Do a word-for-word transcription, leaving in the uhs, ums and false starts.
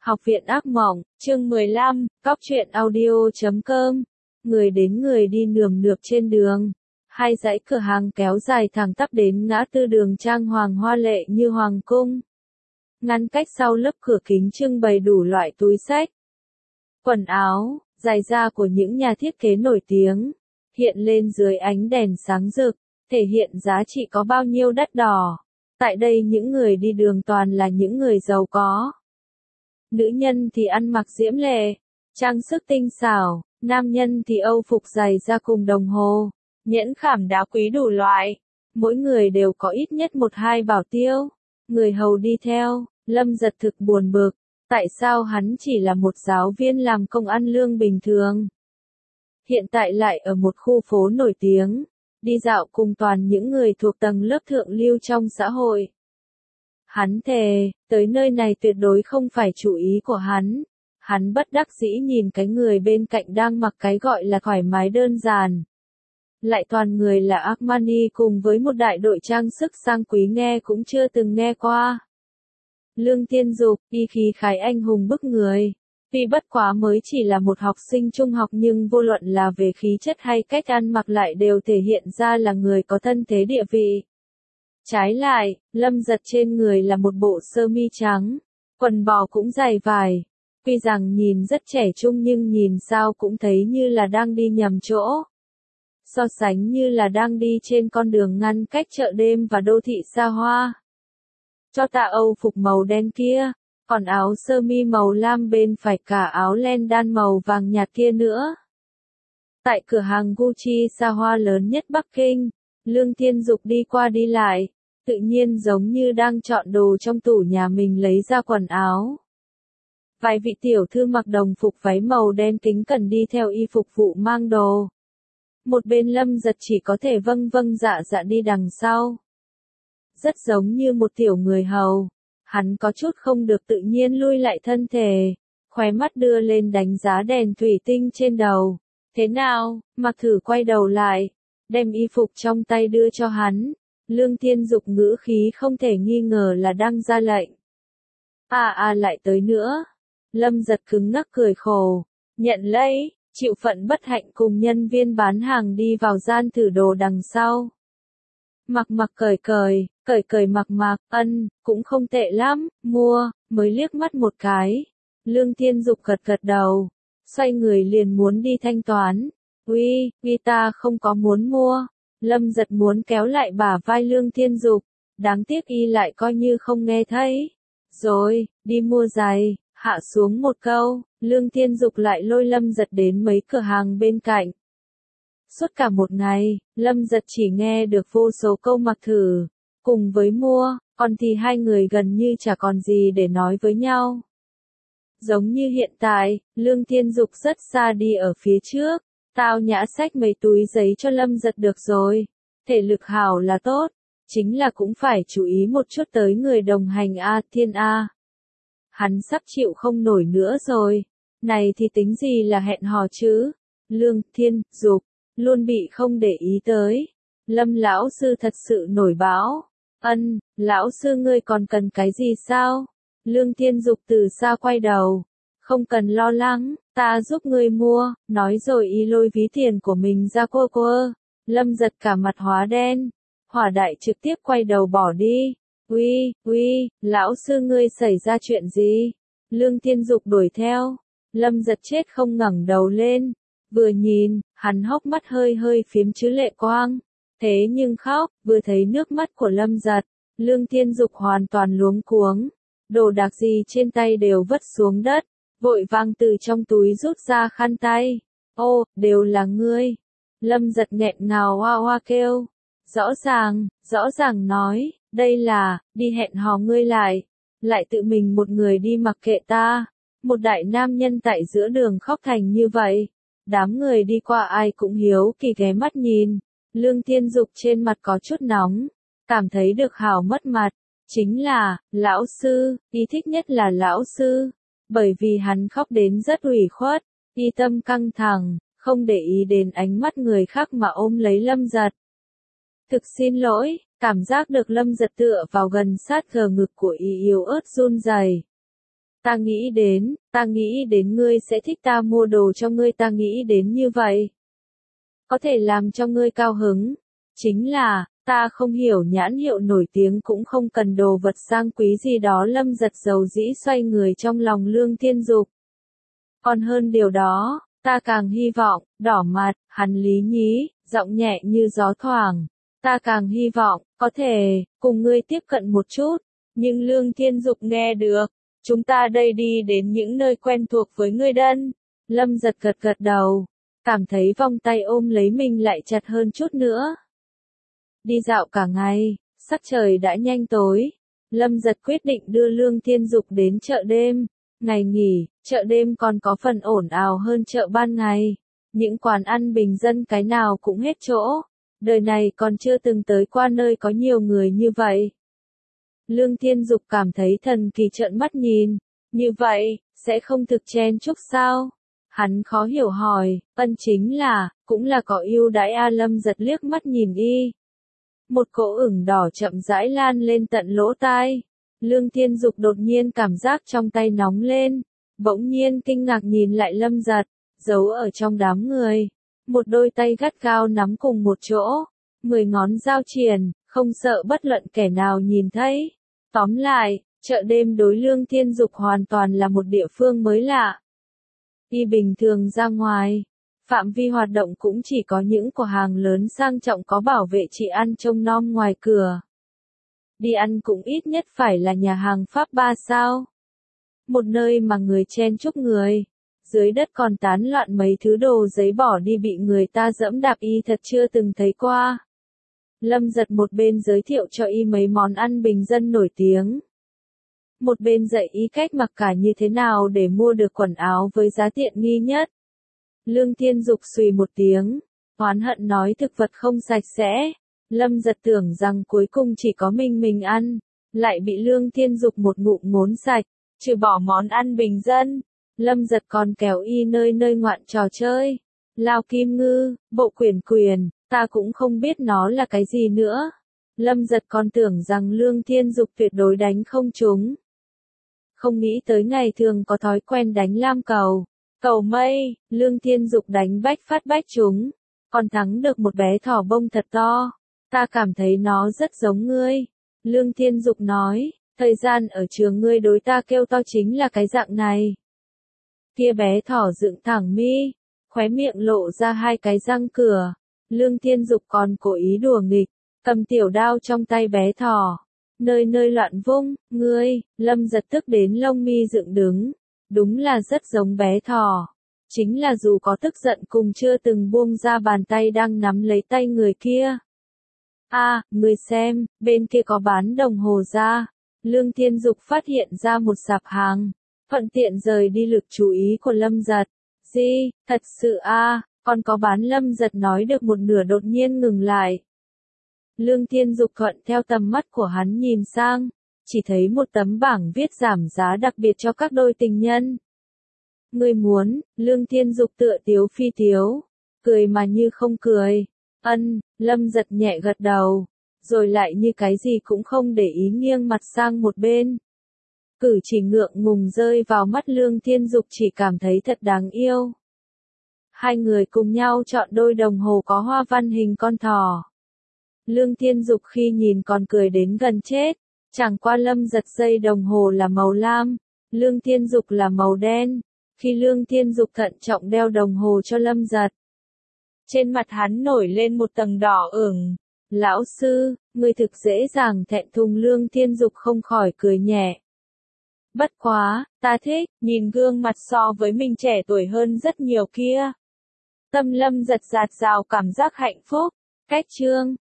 Học viện ác mộng, chương mười lăm, cóc truyện audio chấm com. Người đến người đi nườm nượp trên đường. Hai dãy cửa hàng kéo dài thẳng tắp đến ngã tư đường trang hoàng hoa lệ như hoàng cung. Ngăn cách sau lớp cửa kính trưng bày đủ loại túi xách, quần áo, giày da của những nhà thiết kế nổi tiếng, hiện lên dưới ánh đèn sáng rực, thể hiện giá trị có bao nhiêu đắt đỏ. Tại đây những người đi đường toàn là những người giàu có. Nữ nhân thì ăn mặc diễm lệ, trang sức tinh xảo, nam nhân thì âu phục giày da cùng đồng hồ, nhẫn khảm đá quý đủ loại. Mỗi người đều có ít nhất một hai bảo tiêu, người hầu đi theo. Lâm Giật thực buồn bực, tại sao hắn chỉ là một giáo viên làm công ăn lương bình thường, hiện tại lại ở một khu phố nổi tiếng, đi dạo cùng toàn những người thuộc tầng lớp thượng lưu trong xã hội. Hắn thề, tới nơi này tuyệt đối không phải chủ ý của hắn. Hắn bất đắc dĩ nhìn cái người bên cạnh đang mặc cái gọi là thoải mái đơn giản. Lại toàn người là Armani cùng với một đại đội trang sức sang quý nghe cũng chưa từng nghe qua. Lương Tiên Dục, y khí khái anh hùng bức người. Tuy bất quá mới chỉ là một học sinh trung học nhưng vô luận là về khí chất hay cách ăn mặc lại đều thể hiện ra là người có thân thế địa vị. Trái lại, Lâm Giật trên người là một bộ sơ mi trắng, quần bò cũng dày vải. Tuy rằng nhìn rất trẻ trung nhưng nhìn sao cũng thấy như là đang đi nhầm chỗ. So sánh như là đang đi trên con đường ngăn cách chợ đêm và đô thị xa hoa. Cho tạ âu phục màu đen kia, còn áo sơ mi màu lam bên phải cả áo len đan màu vàng nhạt kia nữa. Tại cửa hàng Gucci xa hoa lớn nhất Bắc Kinh, Lương Tiên Dục đi qua đi lại, tự nhiên giống như đang chọn đồ trong tủ nhà mình lấy ra quần áo. Vài vị tiểu thư mặc đồng phục váy màu đen kính cẩn đi theo y phục vụ mang đồ. Một bên Lâm Giật chỉ có thể vâng vâng dạ dạ đi đằng sau. Rất giống như một tiểu người hầu, hắn có chút không được tự nhiên lui lại thân thể, khóe mắt đưa lên đánh giá đèn thủy tinh trên đầu. Thế nào, mặc thử quay đầu lại, đem y phục trong tay đưa cho hắn. Lương Tiên Dục ngữ khí không thể nghi ngờ là đang ra lệnh. À à lại tới nữa. Lâm Giật cứng ngắc cười khổ, nhận lấy, chịu phận bất hạnh cùng nhân viên bán hàng đi vào gian thử đồ đằng sau. Mặc mặc cởi cởi, cởi cởi mặc mặc, ân, cũng không tệ lắm, mua, mới liếc mắt một cái. Lương Tiên Dục gật gật đầu, xoay người liền muốn đi thanh toán. Uy, uy ta không có muốn mua. Lâm Giật muốn kéo lại bả vai Lương Tiên Dục, đáng tiếc y lại coi như không nghe thấy. Rồi, đi mua giày, hạ xuống một câu, Lương Tiên Dục lại lôi Lâm Giật đến mấy cửa hàng bên cạnh. Suốt cả một ngày, Lâm Giật chỉ nghe được vô số câu mặc thử, cùng với mua, còn thì hai người gần như chả còn gì để nói với nhau. Giống như hiện tại, Lương Tiên Dục rất xa đi ở phía trước, tao nhã xách mấy túi giấy cho Lâm Giật được rồi, thể lực hảo là tốt, chính là cũng phải chú ý một chút tới người đồng hành A Thiên A. Hắn sắp chịu không nổi nữa rồi, này thì tính gì là hẹn hò chứ, Lương Thiên Dục luôn bị không để ý tới. Lâm lão sư thật sự nổi bão. Ân, lão sư ngươi còn cần cái gì sao? Lương Tiên Dục từ xa quay đầu. Không cần lo lắng, ta giúp ngươi mua, nói rồi y lôi ví tiền của mình ra cô cô. Lâm Giật cả mặt hóa đen. Hỏa đại trực tiếp quay đầu bỏ đi. Uy, uy, lão sư ngươi xảy ra chuyện gì? Lương Tiên Dục đuổi theo. Lâm Giật chết không ngẩng đầu lên. Vừa nhìn, hắn hốc mắt hơi hơi phiếm chứa lệ quang. Thế nhưng khóc, vừa thấy nước mắt của Lâm Giật, Lương Tiên Dục hoàn toàn luống cuống. Đồ đạc gì trên tay đều vứt xuống đất, vội vàng từ trong túi rút ra khăn tay. Ô, đều là ngươi. Lâm Giật nghẹn ngào hoa hoa kêu. Rõ ràng, rõ ràng nói, đây là, đi hẹn hò ngươi lại. Lại tự mình một người đi mặc kệ ta. Một đại nam nhân tại giữa đường khóc thành như vậy. Đám người đi qua ai cũng hiếu kỳ ghé mắt nhìn. Lương Tiên Dục trên mặt có chút nóng, cảm thấy được hảo mất mặt. Chính là, lão sư, y thích nhất là lão sư. Bởi vì hắn khóc đến rất ủy khuất, y tâm căng thẳng, không để ý đến ánh mắt người khác mà ôm lấy Lâm Giật. Thực xin lỗi, cảm giác được Lâm Giật tựa vào gần sát gờ ngực của y yếu ớt run rẩy. Ta nghĩ đến, ta nghĩ đến ngươi sẽ thích ta mua đồ cho ngươi, ta nghĩ đến như vậy. Có thể làm cho ngươi cao hứng. Chính là, ta không hiểu nhãn hiệu nổi tiếng cũng không cần đồ vật sang quý gì đó. Lâm Giật dầu dĩ xoay người trong lòng Lương Thiên Dục. Còn hơn điều đó, ta càng hy vọng, đỏ mặt, hắn lý nhí, giọng nhẹ như gió thoảng. Ta càng hy vọng, có thể, cùng ngươi tiếp cận một chút. Nhưng Lương Thiên Dục nghe được, chúng ta đây đi đến những nơi quen thuộc với ngươi đân. Lâm Giật gật gật đầu, cảm thấy vòng tay ôm lấy mình lại chặt hơn chút nữa. Đi dạo cả ngày, sắc trời đã nhanh tối. Lâm Giật quyết định đưa Lương Thiên Dục đến chợ đêm. Ngày nghỉ, chợ đêm còn có phần ồn ào hơn chợ ban ngày. Những quán ăn bình dân cái nào cũng hết chỗ. Đời này còn chưa từng tới qua nơi có nhiều người như vậy. Lương Thiên Dục cảm thấy thần kỳ trợn mắt nhìn. Như vậy, sẽ không thực chen chúc sao? Hắn khó hiểu hỏi, ân chính là, cũng là có ưu đãi a. Lâm Giật liếc mắt nhìn y. Một cỗ ửng đỏ chậm rãi lan lên tận lỗ tai. Lương Thiên Dục đột nhiên cảm giác trong tay nóng lên. Bỗng nhiên kinh ngạc nhìn lại Lâm Giật, giấu ở trong đám người. Một đôi tay gắt gao nắm cùng một chỗ. Mười ngón giao triền, không sợ bất luận kẻ nào nhìn thấy. Tóm lại, chợ đêm đối Lương Thiên Dục hoàn toàn là một địa phương mới lạ. Y bình thường ra ngoài, phạm vi hoạt động cũng chỉ có những cửa hàng lớn sang trọng có bảo vệ trị an trông nom ngoài cửa. Đi ăn cũng ít nhất phải là nhà hàng Pháp ba sao. Một nơi mà người chen chúc người. Dưới đất còn tán loạn mấy thứ đồ giấy bỏ đi bị người ta dẫm đạp y thật chưa từng thấy qua. Lâm Giật một bên giới thiệu cho y mấy món ăn bình dân nổi tiếng. Một bên dạy y cách mặc cả như thế nào để mua được quần áo với giá tiện nghi nhất. Lương Thiên Dục xùy một tiếng, oán hận nói thực vật không sạch sẽ. Lâm Giật tưởng rằng cuối cùng chỉ có mình mình ăn, lại bị Lương Thiên Dục một ngụm ngốn sạch, trừ bỏ món ăn bình dân. Lâm Giật còn kéo y nơi nơi ngoạn trò chơi. Lao kim ngư, bộ quyển quyền, ta cũng không biết nó là cái gì nữa. Lâm Giật còn tưởng rằng Lương Thiên Dục tuyệt đối đánh không trúng. Không nghĩ tới ngày thường có thói quen đánh lam cầu, cầu mây. Lương Thiên Dục đánh bách phát bách trúng, còn thắng được một bé thỏ bông thật to. Ta cảm thấy nó rất giống ngươi. Lương Thiên Dục nói, thời gian ở trường ngươi đối ta kêu to chính là cái dạng này. Kia bé thỏ dựng thẳng mi, khóe miệng lộ ra hai cái răng cửa. Lương Thiên Dục còn cố ý đùa nghịch, cầm tiểu đao trong tay bé thỏ, nơi nơi loạn vung. Ngươi, Lâm Giật tức đến lông mi dựng đứng, đúng là rất giống bé thỏ. Chính là dù có tức giận cùng chưa từng buông ra bàn tay đang nắm lấy tay người kia. A, à, ngươi xem, bên kia có bán đồng hồ da. Lương Thiên Dục phát hiện ra một sạp hàng, thuận tiện rời đi lực chú ý của Lâm Giật. Gì, thật sự a, à, còn có bán. Lâm Giật nói được một nửa đột nhiên ngừng lại. Lương Thiên Dục thuận theo tầm mắt của hắn nhìn sang, chỉ thấy một tấm bảng viết giảm giá đặc biệt cho các đôi tình nhân. Ngươi muốn? Lương Thiên Dục tựa tiếu phi tiếu, cười mà như không cười. Ân. Lâm Giật nhẹ gật đầu, rồi lại như cái gì cũng không để ý nghiêng mặt sang một bên. Cử chỉ ngượng ngùng rơi vào mắt Lương Thiên Dục chỉ cảm thấy thật đáng yêu. Hai người cùng nhau chọn đôi đồng hồ có hoa văn hình con thỏ. Lương Thiên Dục khi nhìn còn cười đến gần chết. Chẳng qua Lâm Giật dây đồng hồ là màu lam, Lương Thiên Dục là màu đen. Khi Lương Thiên Dục thận trọng đeo đồng hồ cho Lâm Giật, trên mặt hắn nổi lên một tầng đỏ ửng. Lão sư, ngươi thực dễ dàng thẹn thùng. Lương Thiên Dục không khỏi cười nhẹ. Bất quá, ta thích, nhìn gương mặt so với mình trẻ tuổi hơn rất nhiều kia. Tâm Lâm Giật dạt dào cảm giác hạnh phúc. Cách chương